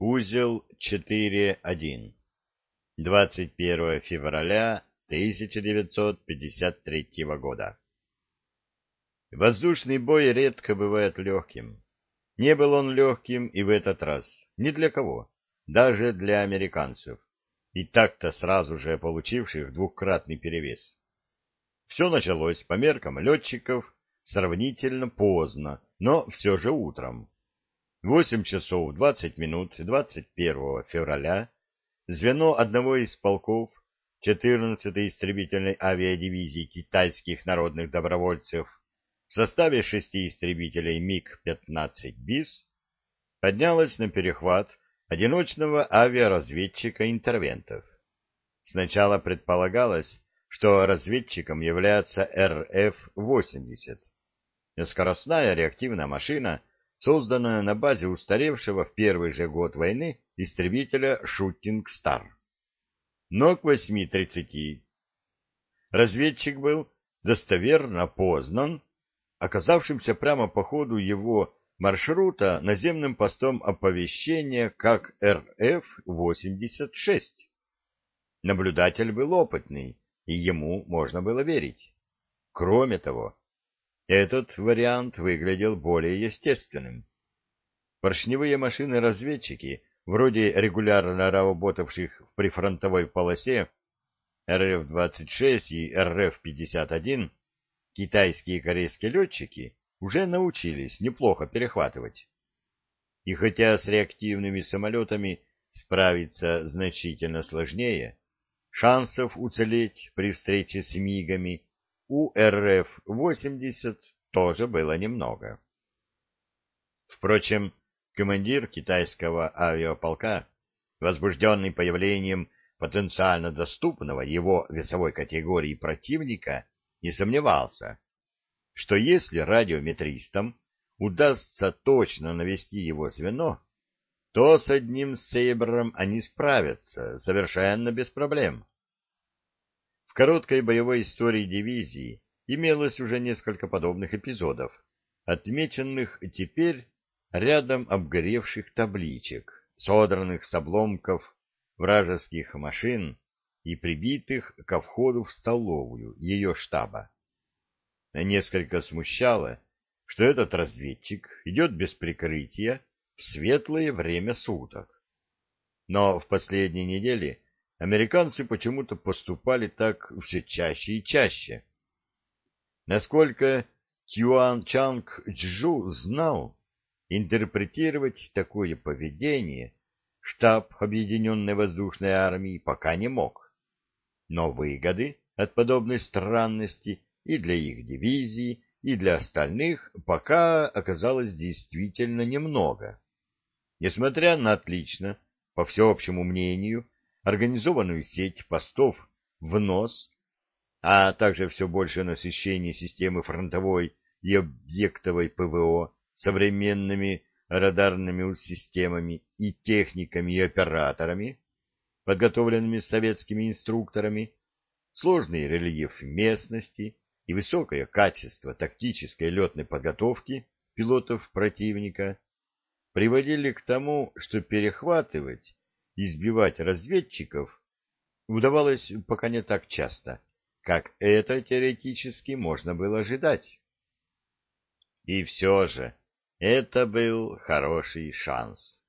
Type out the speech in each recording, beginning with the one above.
Узел 4.1. 21 февраля 1953 года. Воздушный бой редко бывает легким. Не был он легким и в этот раз. Ни для кого. Даже для американцев. И так-то сразу же получивших двукратный перевес. Все началось по меркам летчиков сравнительно поздно, но все же утром. 8 часов 20 минут 21 февраля звено одного из полков 14-й истребительной авиадивизии китайских народных добровольцев в составе 6 истребителей МиГ-15 БИС поднялось на перехват одиночного авиаразведчика-интервентов. Сначала предполагалось, что разведчиком является РФ-80, скоростная реактивная машина, созданная на базе устаревшего в первый же год войны истребителя «Шутинг Стар». Но к 8:30 разведчик был достоверно познан оказавшимся прямо по ходу его маршрута наземным постом оповещения как РФ-86. Наблюдатель был опытный, и ему можно было верить. Кроме того, этот вариант выглядел более естественным. Поршневые машины-разведчики, вроде регулярно работавших в прифронтовой полосе РФ-26 и РФ-51, китайские и корейские летчики уже научились неплохо перехватывать. И хотя с реактивными самолетами справиться значительно сложнее, шансов уцелеть при встрече с МиГами у РФ-80 тоже было немного. Впрочем, командир китайского авиаполка, возбужденный появлением потенциально доступного его весовой категории противника, не сомневался, что если радиометристам удастся точно навести его звено, то с одним «Сейбром» они справятся совершенно без проблем. В короткой боевой истории дивизии имелось уже несколько подобных эпизодов, отмеченных теперь рядом обгоревших табличек, содранных с обломков вражеских машин и прибитых ко входу в столовую ее штаба. Несколько смущало, что этот разведчик идет без прикрытия в светлое время суток. Но в последние недели американцы почему-то поступали так все чаще и чаще. Насколько Цюань Чанг Чжу знал, интерпретировать такое поведение штаб Объединенной воздушной армии пока не мог. Но выгоды от подобной странности и для их дивизии, и для остальных пока оказалось действительно немного. Несмотря на отлично, по всеобщему мнению, организованную сеть постов в нос, а также все большее насыщение системы фронтовой и объектовой ПВО современными радарными системами и техниками и операторами, подготовленными советскими инструкторами, сложный рельеф местности и высокое качество тактической летной подготовки пилотов противника приводили к тому, что перехватывать и сбивать разведчиков удавалось пока не так часто, как это теоретически можно было ожидать. И все же это был хороший шанс.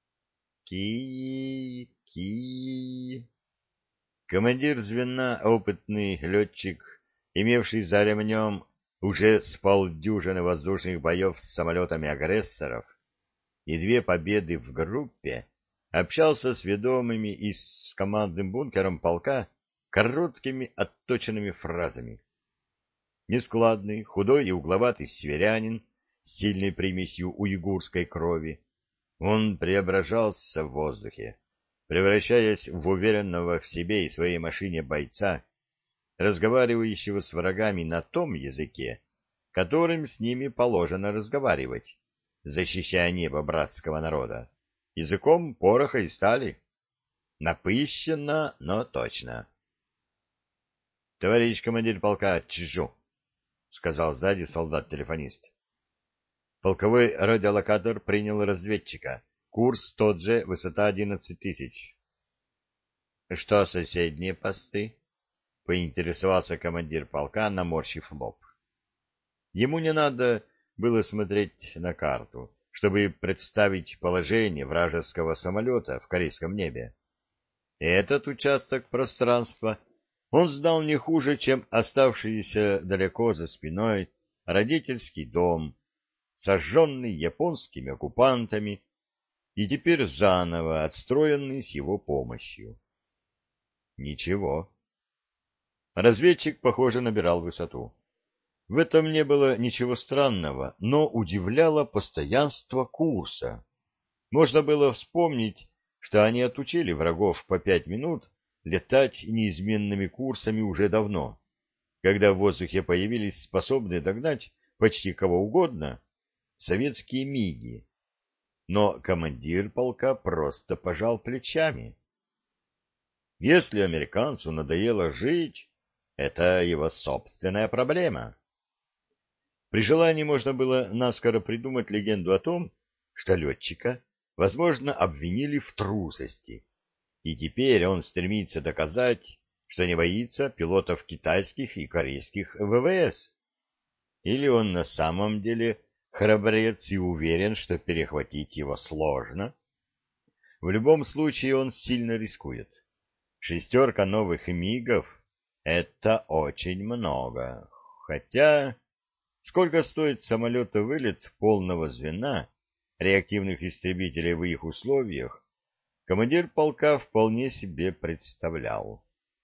Ки. Командир звена, опытный летчик, имевший за ремнем уже с полдюжины воздушных боев с самолетами агрессоров и 2 победы в группе, общался с ведомыми и с командным бункером полка короткими отточенными фразами. Нескладный, худой и угловатый северянин с сильной примесью уйгурской крови, он преображался в воздухе, превращаясь в уверенного в себе и своей машине бойца, разговаривающего с врагами на том языке, которым с ними положено разговаривать, защищая небо братского народа, языком пороха и стали. Напыщенно, но точно. — Товарищ командир полка Чжу, — сказал сзади солдат-телефонист. Полковой радиолокатор принял разведчика, Курс тот же, высота 11 тысяч. — Что соседние посты? — поинтересовался командир полка, наморщив лоб. Ему не надо было смотреть на карту, чтобы представить положение вражеского самолета в корейском небе. Этот участок пространства он знал не хуже, чем оставшийся далеко за спиной родительский дом, сожженный японскими оккупантами и теперь заново отстроенный с его помощью. Ничего. Разведчик, похоже, набирал высоту. В этом не было ничего странного, но удивляло постоянство курса. Можно было вспомнить, что они отучили врагов по 5 минут летать неизменными курсами уже давно, когда в воздухе появились способные догнать почти кого угодно советские миги. Но командир полка просто пожал плечами. Если американцу надоело жить, это его собственная проблема. При желании можно было наскоро придумать легенду о том, что летчика, возможно, обвинили в трусости, и теперь он стремится доказать, что не боится пилотов китайских и корейских ВВС. Или он на самом деле храбрец и уверен, что перехватить его сложно. В любом случае он сильно рискует. 6 новых мигов — это очень много. Хотя... Сколько стоит самолета вылет полного звена реактивных истребителей в их условиях, командир полка вполне себе представлял.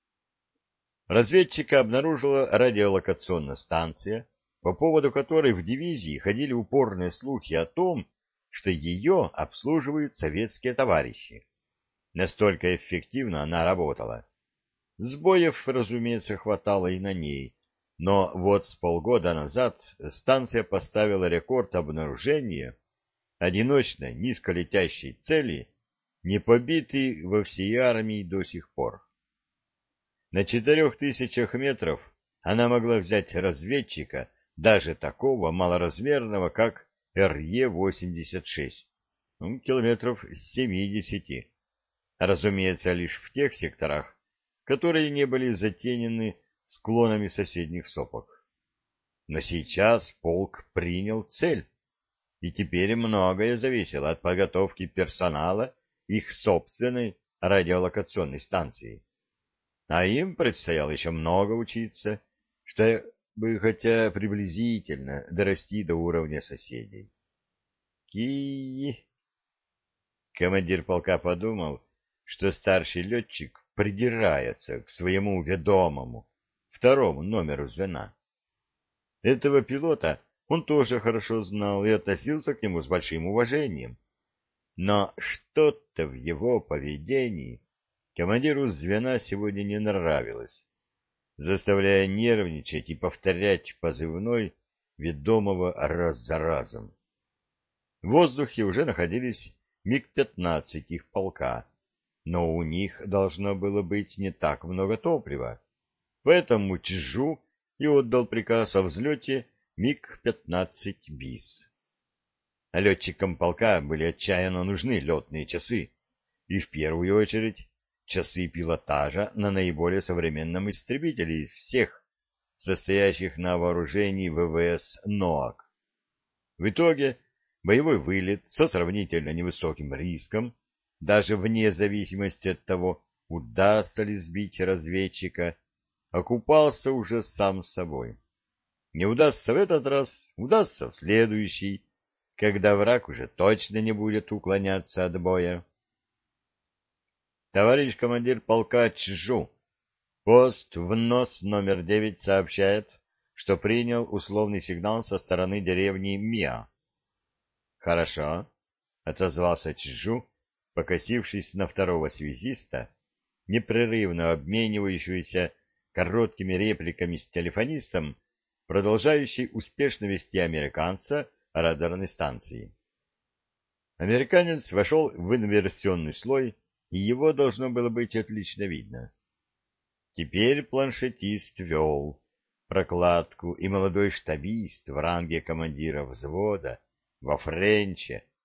Разведчика обнаружила радиолокационная станция, по поводу которой в дивизии ходили упорные слухи о том, что ее обслуживают советские товарищи. Настолько эффективно она работала. Сбоев, разумеется, хватало и на ней. Но вот с полгода назад станция поставила рекорд обнаружения одиночной низколетящей цели, не побитой во всей армии до сих пор. На 4000 метров она могла взять разведчика, даже такого малоразмерного, как РЕ-86, километров с 70, разумеется, лишь в тех секторах, которые не были затенены склонами соседних сопок. Но сейчас полк принял цель, и теперь многое зависело от подготовки персонала их собственной радиолокационной станции. А им предстояло еще много учиться, чтобы хотя приблизительно дорасти до уровня соседей. Командир полка подумал, что старший летчик придирается к своему ведомому, второму номеру звена. Этого пилота он тоже хорошо знал и относился к нему с большим уважением. Но что-то в его поведении командиру звена сегодня не нравилось, заставляя нервничать и повторять позывной ведомого раз за разом. В воздухе уже находились МиГ-15 их полка, но у них должно было быть не так много топлива. Поэтому Чжу и отдал приказ о взлете МиГ-15 БИС. Летчикам полка были отчаянно нужны летные часы, и в первую очередь часы пилотажа на наиболее современном истребителе из всех, состоящих на вооружении ВВС НОАК. В итоге боевой вылет со сравнительно невысоким риском, даже вне зависимости от того, удастся ли сбить разведчика, окупался уже сам собой. Не удастся в этот раз, удастся в следующий, когда враг уже точно не будет уклоняться от боя. Товарищ командир полка Чжу, пост в нос номер 9 сообщает, что принял условный сигнал со стороны деревни Миа. Хорошо, отозвался Чжу, покосившись на второго связиста, непрерывно обменивающегося короткими репликами с телефонистом, продолжающий успешно вести американца о радарной станции. Американец вошел в инверсионный слой, и его должно было быть отлично видно. Теперь планшетист вел прокладку, и молодой штабист в ранге командира взвода во френче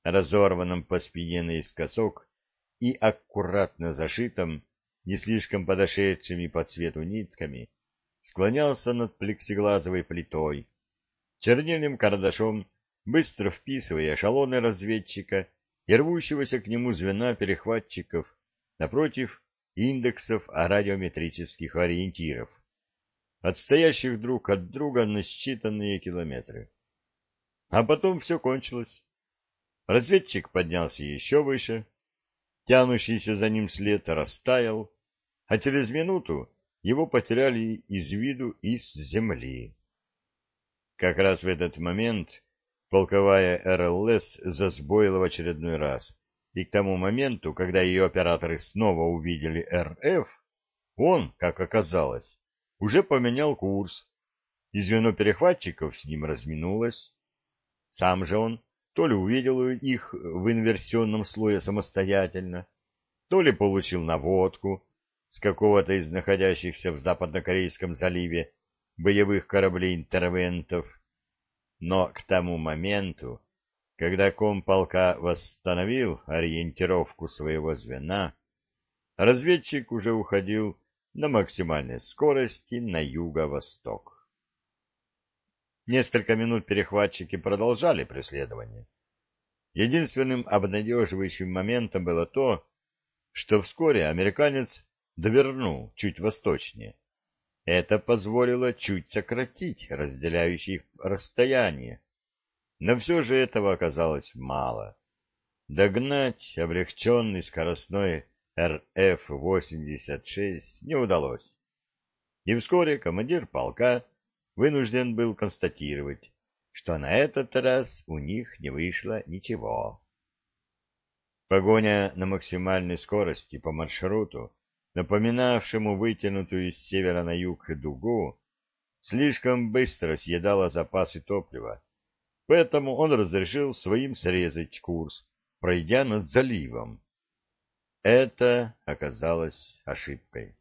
разорванном по спине наискосок и аккуратно зашитом, не слишком подошедшими по цвету нитками, склонялся над плексиглазовой плитой, чернильным карандашом быстро вписывая эшелоны разведчика и рвущегося к нему звена перехватчиков напротив индексов радиометрических ориентиров, отстоящих друг от друга на считанные километры. А потом все кончилось. Разведчик поднялся еще выше, тянущийся за ним след растаял, а через минуту его потеряли из виду из земли. Как раз в этот момент полковая РЛС засбоила в очередной раз, и к тому моменту, когда ее операторы снова увидели РФ, он, как оказалось, уже поменял курс, и звено перехватчиков с ним разминулось. Сам же он то ли увидел их в инверсионном слое самостоятельно, то ли получил наводку с какого-то из находящихся в Западнокорейском заливе боевых кораблей-интервентов, но к тому моменту, когда комполка восстановил ориентировку своего звена, разведчик уже уходил на максимальной скорости на юго-восток. Несколько минут перехватчики продолжали преследование. Единственным обнадеживающим моментом было то, что вскоре американец довернул чуть восточнее. Это позволило чуть сократить разделяющее их расстояние. Но все же этого оказалось мало. Догнать облегченный скоростной РФ-86 не удалось. И вскоре командир полка вынужден был констатировать, что на этот раз у них не вышло ничего. Погоня на максимальной скорости по маршруту, напоминавшему вытянутую с севера на юг дугу, слишком быстро съедала запасы топлива, поэтому он разрешил своим срезать курс, пройдя над заливом. Это оказалось ошибкой.